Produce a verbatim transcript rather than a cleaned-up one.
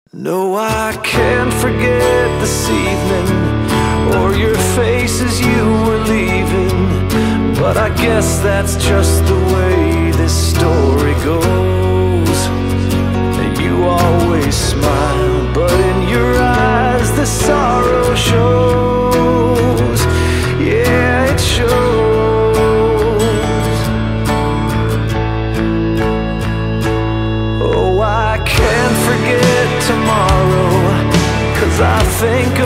No, I can't forget this evening, or your face as you were leaving. But I guess that's just the way this story goes. You always smile, but in your eyes the sorrow shows. Yeah, it shows. Oh, I can't forget tomorrow, 'cause I think